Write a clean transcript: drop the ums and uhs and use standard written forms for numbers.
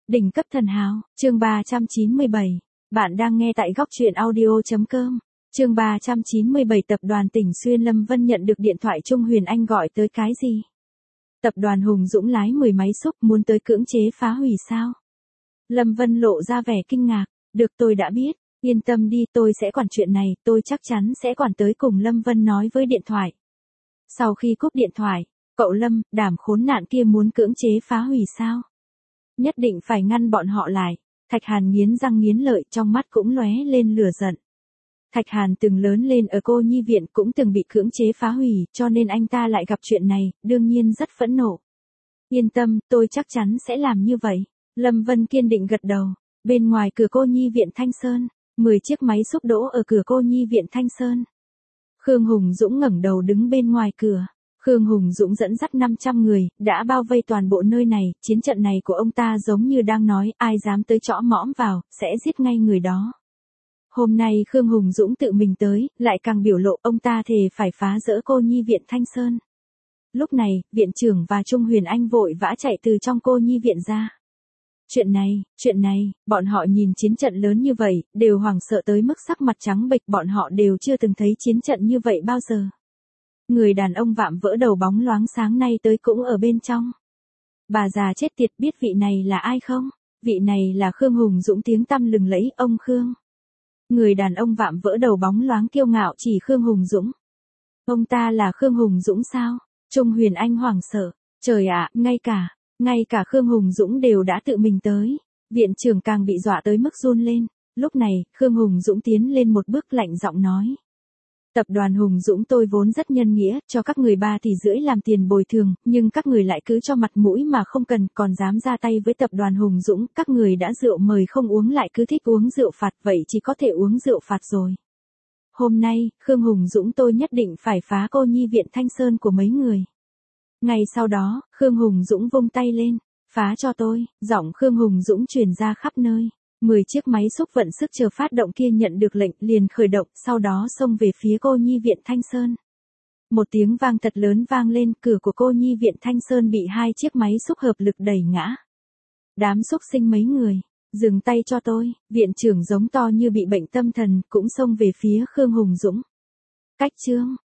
Đỉnh cấp thần hào, chương 397. Bạn đang nghe tại góc truyện audio.com. Chương 397 Tập đoàn Tỉnh Xuyên Lâm Vân nhận được điện thoại Trung Huyền Anh gọi tới cái gì? Tập đoàn Hùng Dũng lái 10 máy xúc muốn tới cưỡng chế phá hủy sao? Lâm Vân lộ ra vẻ kinh ngạc, được tôi đã biết, yên tâm đi tôi sẽ quản chuyện này, tôi chắc chắn sẽ quản tới cùng Lâm Vân nói với điện thoại. Sau khi cúp điện thoại, cậu Lâm, đám khốn nạn kia muốn cưỡng chế phá hủy sao? Nhất định phải ngăn bọn họ lại. Thạch Hàn nghiến răng nghiến lợi, trong mắt cũng lóe lên lửa giận. Thạch Hàn từng lớn lên ở cô nhi viện, cũng từng bị cưỡng chế phá hủy, cho nên anh ta lại gặp chuyện này, đương nhiên rất phẫn nộ. Yên tâm, tôi chắc chắn sẽ làm như vậy. Lâm Vân kiên định gật đầu. Bên ngoài cửa cô nhi viện Thanh Sơn, 10 chiếc máy xúc đỗ ở cửa cô nhi viện Thanh Sơn. Khương Hùng Dũng ngẩng đầu đứng bên ngoài cửa. Khương Hùng Dũng dẫn dắt 500 người, đã bao vây toàn bộ nơi này, chiến trận này của ông ta giống như đang nói, ai dám tới chõ mõm vào, sẽ giết ngay người đó. Hôm nay Khương Hùng Dũng tự mình tới, lại càng biểu lộ ông ta thề phải phá rỡ cô nhi viện Thanh Sơn. Lúc này, viện trưởng và Trung Huyền Anh vội vã chạy từ trong cô nhi viện ra. Chuyện này, bọn họ nhìn chiến trận lớn như vậy, đều hoảng sợ tới mức sắc mặt trắng bệch, bọn họ đều chưa từng thấy chiến trận như vậy bao giờ. Người đàn ông vạm vỡ đầu bóng loáng sáng nay tới cũng ở bên trong. Bà già chết tiệt, biết vị này là ai không? Vị này là Khương Hùng Dũng, tiếng tăm lừng lẫy, ông Khương. Người đàn ông vạm vỡ đầu bóng loáng kiêu ngạo chỉ Khương Hùng Dũng. Ông ta là Khương Hùng Dũng sao? Trung Huyền Anh hoảng sợ. Trời ạ, ngay cả Khương Hùng Dũng đều đã tự mình tới. Viện trưởng càng bị dọa tới mức run lên. Lúc này, Khương Hùng Dũng tiến lên một bước lạnh giọng nói. Tập đoàn Hùng Dũng tôi vốn rất nhân nghĩa, cho các người 3,5 tỷ làm tiền bồi thường, nhưng các người lại cứ cho mặt mũi mà không cần, còn dám ra tay với tập đoàn Hùng Dũng, các người đã rượu mời không uống lại cứ thích uống rượu phạt, vậy chỉ có thể uống rượu phạt rồi. Hôm nay, Khương Hùng Dũng tôi nhất định phải phá cô nhi viện Thanh Sơn của mấy người. Ngay sau đó, Khương Hùng Dũng vung tay lên, phá cho tôi, giọng Khương Hùng Dũng truyền ra khắp nơi. 10 chiếc máy xúc vận sức chờ phát động kia nhận được lệnh liền khởi động, sau đó xông về phía cô nhi viện Thanh Sơn. Một tiếng vang thật lớn vang lên, cửa của cô nhi viện Thanh Sơn bị 2 chiếc máy xúc hợp lực đẩy ngã. Đám xúc sinh mấy người, dừng tay cho tôi, viện trưởng giống to như bị bệnh tâm thần, cũng xông về phía Khương Hùng Dũng. Cách chương,